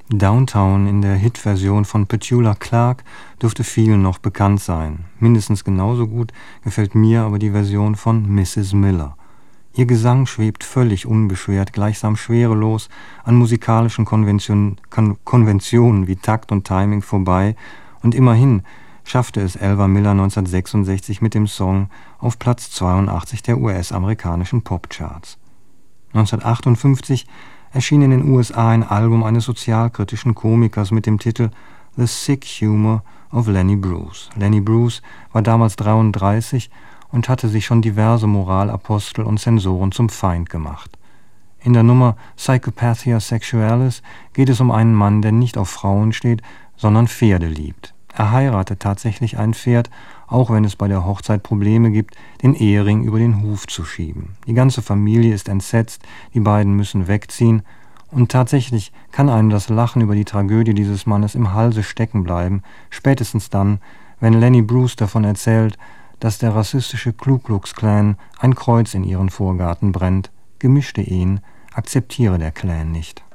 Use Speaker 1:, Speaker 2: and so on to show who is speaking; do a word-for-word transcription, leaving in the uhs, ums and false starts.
Speaker 1: Downtown in der Hitversion von Petula Clark dürfte vielen noch bekannt sein. Mindestens genauso gut gefällt mir aber die Version von Missus Miller. Ihr Gesang schwebt völlig unbeschwert, gleichsam schwerelos an musikalischen Konvention, Kon Konventionen wie Takt und Timing vorbei, und immerhin schaffte es Elva Miller neunzehnhundertsechsundsechzig mit dem Song auf Platz zweiundachtzig der U S-amerikanischen Popcharts. neunzehnhundertachtundfünfzig erschien in den U S A ein Album eines sozialkritischen Komikers mit dem Titel The Sick Humor of Lenny Bruce. Lenny Bruce war damals dreiunddreißig und hatte sich schon diverse Moralapostel und Zensoren zum Feind gemacht. In der Nummer Psychopathia Sexualis geht es um einen Mann, der nicht auf Frauen steht, sondern Pferde liebt. Er heiratet tatsächlich ein Pferd, auch wenn es bei der Hochzeit Probleme gibt, den Ehering über den Huf zu schieben. Die ganze Familie ist entsetzt, die beiden müssen wegziehen, und tatsächlich kann einem das Lachen über die Tragödie dieses Mannes im Halse stecken bleiben, spätestens dann, wenn Lenny Bruce davon erzählt, dass der rassistische Ku Klux Klan ein Kreuz in ihren Vorgarten brennt. Gemischte Ehen akzeptiere der Klan nicht.